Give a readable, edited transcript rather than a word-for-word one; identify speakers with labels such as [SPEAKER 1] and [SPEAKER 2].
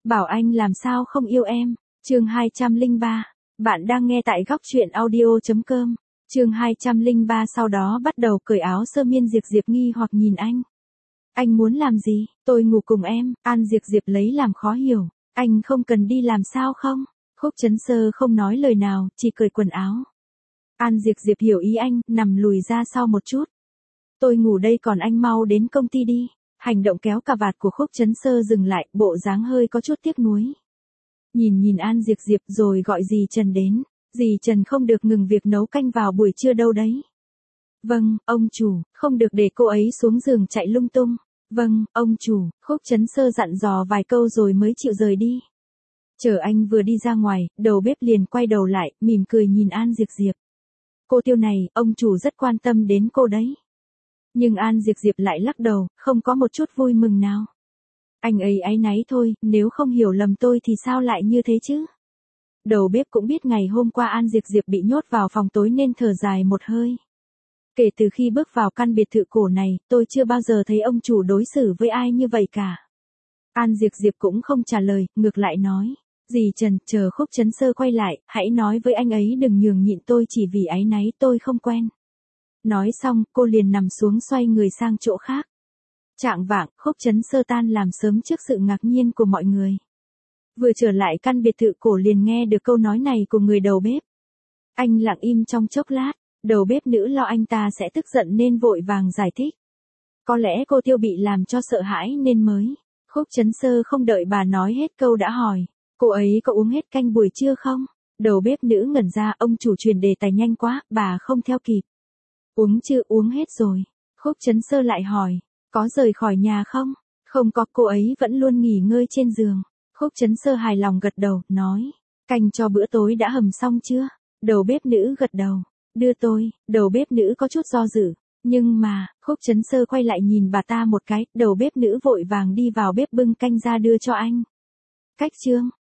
[SPEAKER 1] Bảo anh làm sao không yêu em. Chương 203. Bạn đang nghe tại góc truyện audio.com. Chương 203 sau đó bắt đầu cởi áo sơ miên. Diệp nghi hoặc nhìn anh. Anh muốn làm gì? Tôi ngủ cùng em. An Diệp lấy làm khó hiểu. Anh không cần đi làm sao không? Khúc Chấn Sơ không nói lời nào, chỉ cởi quần áo. An Diệp hiểu ý anh, nằm lùi ra sau một chút. Tôi ngủ đây còn anh mau đến công ty đi. Hành động kéo cà vạt của Khúc Chấn Sơ dừng lại, bộ dáng hơi có chút tiếc nuối. Nhìn An Diệp rồi gọi dì Trần đến. Dì Trần không được ngừng việc nấu canh vào buổi trưa đâu đấy. Vâng, ông chủ, không được để cô ấy xuống giường chạy lung tung. Vâng, ông chủ. Khúc Chấn Sơ dặn dò vài câu rồi mới chịu rời đi. Chờ anh vừa đi ra ngoài, đầu bếp liền quay đầu lại, mỉm cười nhìn An Diệp. Cô Tiêu này, ông chủ rất quan tâm đến cô đấy. Nhưng An Diệp lại lắc đầu, không có một chút vui mừng nào. Anh ấy áy náy thôi, nếu không hiểu lầm tôi thì sao lại như thế chứ? Đầu bếp cũng biết ngày hôm qua An Diệp bị nhốt vào phòng tối nên thở dài một hơi. Kể từ khi bước vào căn biệt thự cổ này, tôi chưa bao giờ thấy ông chủ đối xử với ai như vậy cả. An Diệp cũng không trả lời, ngược lại nói. Dì Trần, chờ Khúc Chấn Sơ quay lại, hãy nói với anh ấy đừng nhường nhịn tôi chỉ vì áy náy tôi không quen. Nói xong, cô liền nằm xuống xoay người sang chỗ khác. Chạng vạng, Khúc Chấn Sơ tan làm sớm trước sự ngạc nhiên của mọi người. Vừa trở lại căn biệt thự cổ liền nghe được câu nói này của người đầu bếp. Anh lặng im trong chốc lát, đầu bếp nữ lo anh ta sẽ tức giận nên vội vàng giải thích. Có lẽ cô Tiêu bị làm cho sợ hãi nên mới. Khúc Chấn Sơ không đợi bà nói hết câu đã hỏi. Cô ấy có uống hết canh buổi trưa không? Đầu bếp nữ ngẩn ra, ông chủ truyền đề tài nhanh quá, bà không theo kịp. Uống chưa? Uống hết rồi. Khúc Chấn Sơ lại hỏi. Có rời khỏi nhà không? Không có, cô ấy vẫn luôn nghỉ ngơi trên giường. Khúc Chấn Sơ hài lòng gật đầu, nói. Canh cho bữa tối đã hầm xong chưa? Đầu bếp nữ gật đầu. Đưa tôi. Đầu bếp nữ có chút do dự. Nhưng mà, Khúc Chấn Sơ quay lại nhìn bà ta một cái, đầu bếp nữ vội vàng đi vào bếp bưng canh ra đưa cho anh. Cách chương.